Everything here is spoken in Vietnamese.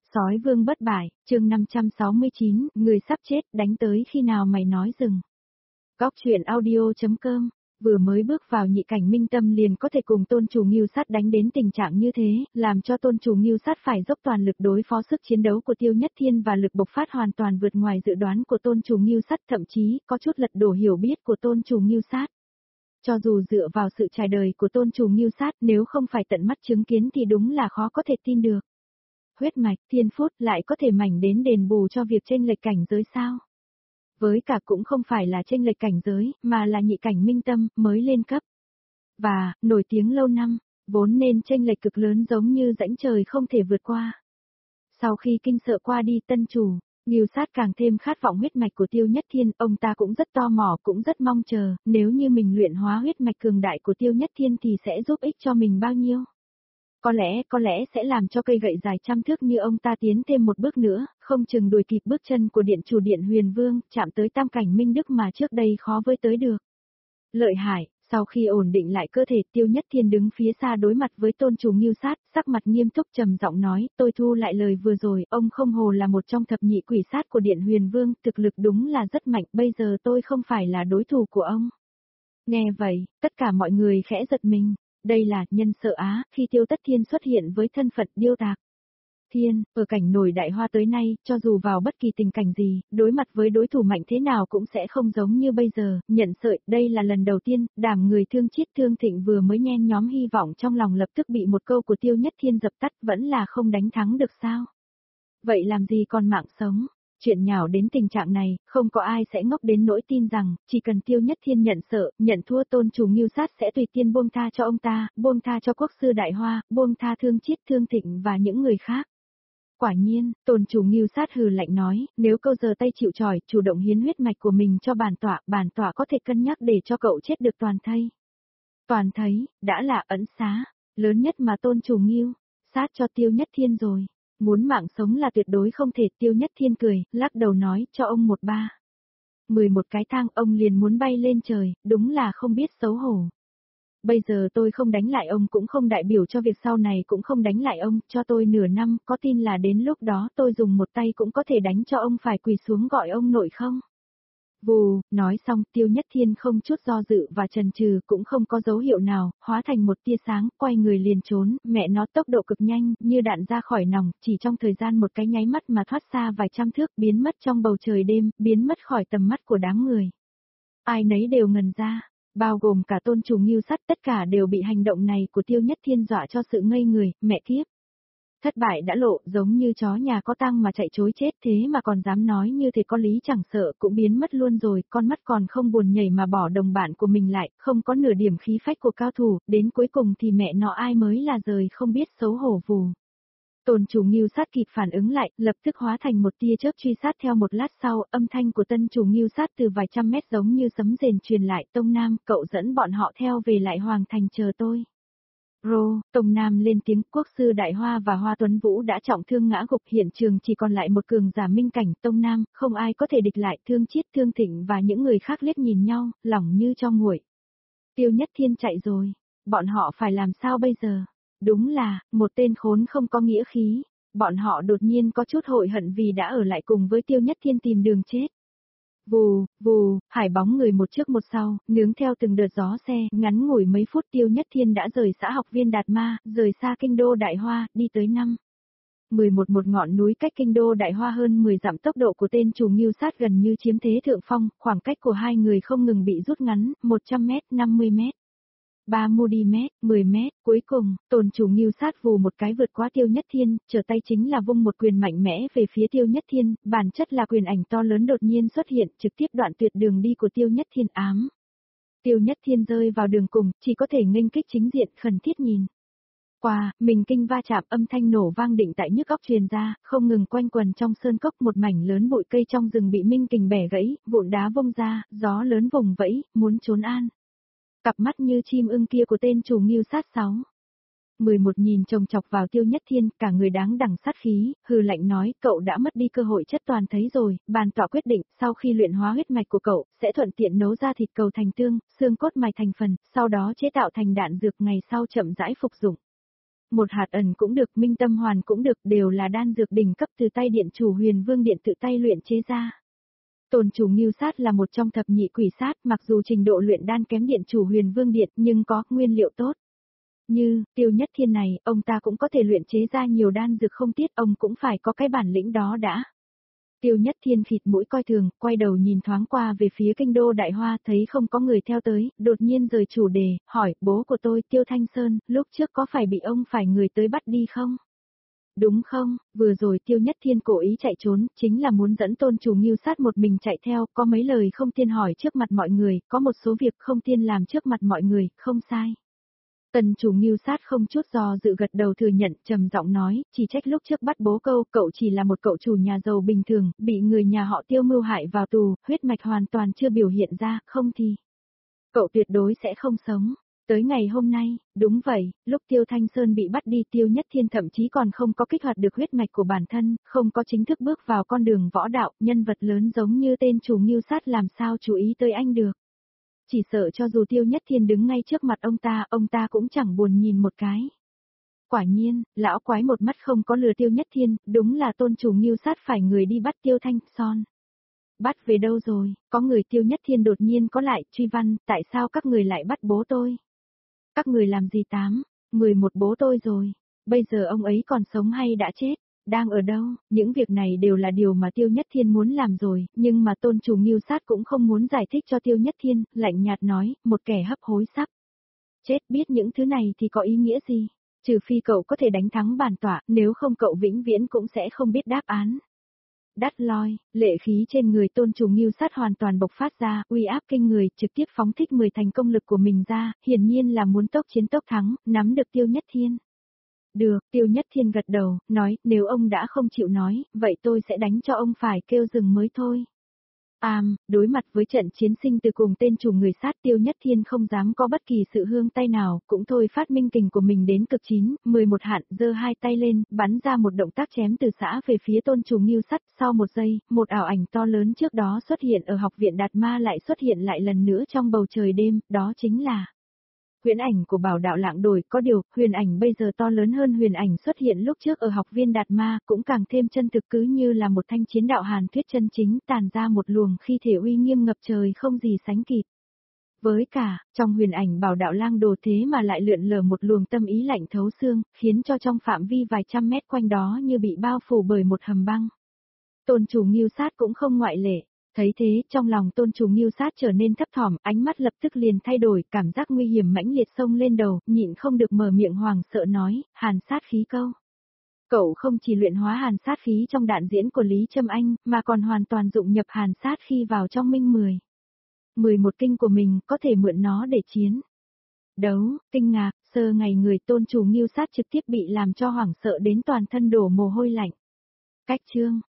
Sói vương bất bại, chương 569, người sắp chết, đánh tới khi nào mày nói dừng. Góc truyện audio.com, vừa mới bước vào nhị cảnh minh tâm liền có thể cùng tôn chủ Ngưu Sát đánh đến tình trạng như thế, làm cho tôn chủ Ngưu Sát phải dốc toàn lực đối phó sức chiến đấu của Tiêu Nhất Thiên và lực bộc phát hoàn toàn vượt ngoài dự đoán của tôn chủ Ngưu Sát, thậm chí có chút lật đổ hiểu biết của tôn chủ Ngưu Sát. Cho dù dựa vào sự trải đời của tôn chủ Ngưu Sát, nếu không phải tận mắt chứng kiến thì đúng là khó có thể tin được. Huyết mạch, thiên phút lại có thể mảnh đến đền bù cho việc chênh lệch cảnh giới sao? Với cả cũng không phải là chênh lệch cảnh giới, mà là nhị cảnh minh tâm, mới lên cấp. Và, nổi tiếng lâu năm, vốn nên chênh lệch cực lớn giống như rãnh trời không thể vượt qua. Sau khi kinh sợ qua đi tân chủ, Ngưu Sát càng thêm khát vọng huyết mạch của Tiêu Nhất Thiên, ông ta cũng rất tò mò cũng rất mong chờ, nếu như mình luyện hóa huyết mạch cường đại của Tiêu Nhất Thiên thì sẽ giúp ích cho mình bao nhiêu. Có lẽ sẽ làm cho cây gậy dài trăm thước như ông ta tiến thêm một bước nữa, không chừng đuổi kịp bước chân của điện chủ điện Huyền Vương, chạm tới tam cảnh minh đức mà trước đây khó với tới được. Lợi hại, sau khi ổn định lại cơ thể, Tiêu Nhất Thiên đứng phía xa đối mặt với tôn chủ Ngưu Sát, sắc mặt nghiêm túc trầm giọng nói, tôi thu lại lời vừa rồi, ông không hồ là một trong thập nhị quỷ sát của điện Huyền Vương, thực lực đúng là rất mạnh, bây giờ tôi không phải là đối thủ của ông. Nghe vậy, tất cả mọi người khẽ giật mình. Đây là nhân sợ Á, khi Tiêu Tất Thiên xuất hiện với thân phận điêu tạc. Thiên, ở cảnh nổi đại hoa tới nay, cho dù vào bất kỳ tình cảnh gì, đối mặt với đối thủ mạnh thế nào cũng sẽ không giống như bây giờ, nhận sợi, đây là lần đầu tiên, đàm người thương chiết thương thịnh vừa mới nhen nhóm hy vọng trong lòng lập tức bị một câu của Tiêu Nhất Thiên dập tắt, vẫn là không đánh thắng được sao? Vậy làm gì còn mạng sống? Chuyện nhào đến tình trạng này, không có ai sẽ ngốc đến nỗi tin rằng, chỉ cần Tiêu Nhất Thiên nhận sợ, nhận thua tôn chủ Ngưu Sát sẽ tùy tiên buông tha cho ông ta, buông tha cho quốc sư Đại Hoa, buông tha thương chiết thương thịnh và những người khác. Quả nhiên, tôn chủ Ngưu Sát hừ lạnh nói, nếu câu giờ tay chịu tròi, chủ động hiến huyết mạch của mình cho bản tọa có thể cân nhắc để cho cậu chết được toàn thây. Toàn thây, đã là ẩn xá, lớn nhất mà tôn chủ Ngưu Sát cho Tiêu Nhất Thiên rồi. Muốn mạng sống là tuyệt đối không thể, Tiêu Nhất Thiên cười, lắc đầu nói, cho ông 11 cái thang, ông liền muốn bay lên trời, đúng là không biết xấu hổ. Bây giờ tôi không đánh lại ông cũng không đại biểu cho việc sau này cũng không đánh lại ông, cho tôi nửa năm, có tin là đến lúc đó tôi dùng một tay cũng có thể đánh cho ông phải quỳ xuống gọi ông nội không? Vù, nói xong, Tiêu Nhất Thiên không chút do dự và chần chừ, cũng không có dấu hiệu nào, hóa thành một tia sáng, quay người liền trốn, mẹ nó tốc độ cực nhanh, như đạn ra khỏi nòng, chỉ trong thời gian một cái nháy mắt mà thoát xa vài trăm thước, biến mất trong bầu trời đêm, biến mất khỏi tầm mắt của đám người. Ai nấy đều ngần ra, bao gồm cả tôn chủ Ngưu Sát, tất cả đều bị hành động này của Tiêu Nhất Thiên dọa cho sự ngây người, mẹ kiếp. Thất bại đã lộ, giống như chó nhà có tang mà chạy chối chết, thế mà còn dám nói như thế, có lý chẳng sợ, cũng biến mất luôn rồi, con mắt còn không buồn nhảy mà bỏ đồng bạn của mình lại, không có nửa điểm khí phách của cao thủ, đến cuối cùng thì mẹ nó ai mới là rời không biết xấu hổ vù. Tôn chủ Ngưu Sát kịp phản ứng lại, lập tức hóa thành một tia chớp truy sát, theo một lát sau, âm thanh của tân chủ Ngưu Sát từ vài trăm mét giống như sấm rền truyền lại, Tông Nam, cậu dẫn bọn họ theo về lại Hoàng Thành chờ tôi. Tông Nam lên tiếng, quốc sư Đại Hoa và Hoa Tuấn Vũ đã trọng thương ngã gục, hiện trường chỉ còn lại một cường giả minh cảnh, Tông Nam, không ai có thể địch lại, Thương Chiết Thương Thịnh và những người khác liếc nhìn nhau, lòng như cho nguội. Tiêu Nhất Thiên chạy rồi, bọn họ phải làm sao bây giờ? Đúng là, một tên khốn không có nghĩa khí, bọn họ đột nhiên có chút hối hận vì đã ở lại cùng với Tiêu Nhất Thiên tìm đường chết. Vù, hải bóng người một trước một sau, nướng theo từng đợt gió xe, ngắn ngủi mấy phút Tiêu Nhất Thiên đã rời xã học viên Đạt Ma, rời xa kinh đô Đại Hoa, đi tới 11 một ngọn núi cách kinh đô Đại Hoa hơn 10 dặm, tốc độ của tên chủ Ngưu Sát gần như chiếm thế thượng phong, khoảng cách của hai người không ngừng bị rút ngắn, 100m, 50m. 30m, 10m, cuối cùng, tôn chủ Ngưu Sát vù một cái vượt qua Tiêu Nhất Thiên, trở tay chính là vung một quyền mạnh mẽ về phía Tiêu Nhất Thiên, bản chất là quyền ảnh to lớn đột nhiên xuất hiện, trực tiếp đoạn tuyệt đường đi của Tiêu Nhất Thiên ám. Tiêu Nhất Thiên rơi vào đường cùng, chỉ có thể nghênh kích chính diện, khẩn thiết nhìn. Mình kinh va chạm, âm thanh nổ vang định tại nhức óc truyền ra, không ngừng quanh quần trong sơn cốc, một mảnh lớn bụi cây trong rừng bị minh kình bẻ gãy, vụn đá vung ra, gió lớn vùng vẫy, muốn trốn an. Cặp mắt như chim ưng kia của tên chủ Ngưu Sát 11 nhìn chồng chọc vào Tiêu Nhất Thiên, cả người đáng đằng sát khí, hừ lạnh nói, cậu đã mất đi cơ hội chất toàn thấy rồi, bản tọa quyết định, sau khi luyện hóa huyết mạch của cậu, sẽ thuận tiện nấu ra thịt cầu thành tương, xương cốt mài thành phần, sau đó chế tạo thành đạn dược, ngày sau chậm rãi phục dụng. một hạt ẩn cũng được, minh tâm hoàn cũng được, đều là đan dược đỉnh cấp từ tay điện chủ Huyền Vương Điện tự tay luyện chế ra. Tôn chủ Ngưu Sát là một trong thập nhị quỷ sát, mặc dù trình độ luyện đan kém điện chủ Huyền Vương Điện nhưng có nguyên liệu tốt. Như, Tiêu Nhất Thiên này, ông ta cũng có thể luyện chế ra nhiều đan dược không tiết, ông cũng phải có cái bản lĩnh đó đã. Tiêu Nhất Thiên khịt mũi coi thường, quay đầu nhìn thoáng qua về phía kinh đô Đại Hoa, thấy không có người theo tới, đột nhiên rời chủ đề, hỏi, bố của tôi, Tiêu Thanh Sơn, lúc trước có phải bị ông phải người tới bắt đi không? Đúng không, vừa rồi Tiêu Nhất Thiên cố ý chạy trốn, chính là muốn dẫn Tôn chủ Ngưu Sát một mình chạy theo, có mấy lời không tiên hỏi trước mặt mọi người, có một số việc không tiên làm trước mặt mọi người, không sai. Tần chủ Ngưu Sát không chút do dự gật đầu thừa nhận, trầm giọng nói, chỉ trách lúc trước bắt bố cậu chỉ là một cậu chủ nhà giàu bình thường, bị người nhà họ Tiêu mưu hại vào tù, huyết mạch hoàn toàn chưa biểu hiện ra, không thì cậu tuyệt đối sẽ không sống. Tới ngày hôm nay, đúng vậy, lúc Tiêu Thanh Sơn bị bắt đi, Tiêu Nhất Thiên thậm chí còn không có kích hoạt được huyết mạch của bản thân, không có chính thức bước vào con đường võ đạo, nhân vật lớn giống như tên chủ Ngưu Sát làm sao chú ý tới anh được. Chỉ sợ cho dù Tiêu Nhất Thiên đứng ngay trước mặt ông ta cũng chẳng buồn nhìn một cái. Quả nhiên, lão quái một mắt không có lừa Tiêu Nhất Thiên, đúng là tôn chủ Ngưu Sát phải người đi bắt Tiêu Thanh Son. Bắt về đâu rồi, có người Tiêu Nhất Thiên đột nhiên có lại, truy văn, tại sao các người lại bắt bố tôi? Các người làm gì 11 bố tôi rồi, bây giờ ông ấy còn sống hay đã chết? Đang ở đâu, những việc này đều là điều mà Tiêu Nhất Thiên muốn làm rồi, nhưng mà tôn chủ Ngưu Sát cũng không muốn giải thích cho Tiêu Nhất Thiên, lạnh nhạt nói, một kẻ hấp hối sắp chết, biết những thứ này thì có ý nghĩa gì? Trừ phi cậu có thể đánh thắng bản tọa, nếu không cậu vĩnh viễn cũng sẽ không biết đáp án. Đắt loi, lệ khí trên người tôn chủ Ngưu Sát hoàn toàn bộc phát ra, uy áp kinh người, trực tiếp phóng thích 10 thành công lực của mình ra, hiển nhiên là muốn tốc chiến tốc thắng, nắm được Tiêu Nhất Thiên. Được, Tiêu Nhất Thiên gật đầu, nói, nếu ông đã không chịu nói, vậy tôi sẽ đánh cho ông phải kêu dừng mới thôi. Đối mặt với trận chiến sinh từ cùng tên chủ người sát, Tiêu Nhất Thiên không dám có bất kỳ sự hương tay nào, cũng thôi phát minh kình của mình đến cực 11 hạn, giơ hai tay lên, bắn ra một động tác chém từ xã về phía tôn chủ Ngưu Sát, sau một giây, một ảo ảnh to lớn trước đó xuất hiện ở học viện Đạt Ma lại xuất hiện lại lần nữa trong bầu trời đêm, đó chính là huyền ảnh của Bảo Đạo Lạng Đổi, có điều, huyền ảnh bây giờ to lớn hơn huyền ảnh xuất hiện lúc trước ở học viên Đạt Ma, cũng càng thêm chân thực, cứ như là một thanh chiến đạo hàn thuyết chân chính, tàn ra một luồng khí thể uy nghiêm ngập trời không gì sánh kịp. Với cả, trong huyền ảnh Bảo Đạo Lang Đồ thế mà lại lượn lờ một luồng tâm ý lạnh thấu xương, khiến cho trong phạm vi vài trăm mét quanh đó như bị bao phủ bởi một hầm băng. Tôn chủ Ngưu Sát cũng không ngoại lệ. Thấy thế, trong lòng tôn chủ Ngưu Sát trở nên thấp thỏm, ánh mắt lập tức liền thay đổi, cảm giác nguy hiểm mãnh liệt xông lên đầu, nhịn không được mở miệng hoảng sợ nói, hàn sát khí câu. Cậu không chỉ luyện hóa hàn sát khí trong đạn diễn của Lý Trâm Anh, mà còn hoàn toàn dụng nhập hàn sát khi vào trong minh 11 kinh của mình, có thể mượn nó để chiến đấu. Kinh ngạc, sơ ngày người tôn chủ Ngưu Sát trực tiếp bị làm cho hoảng sợ đến toàn thân đổ mồ hôi lạnh. Cách chương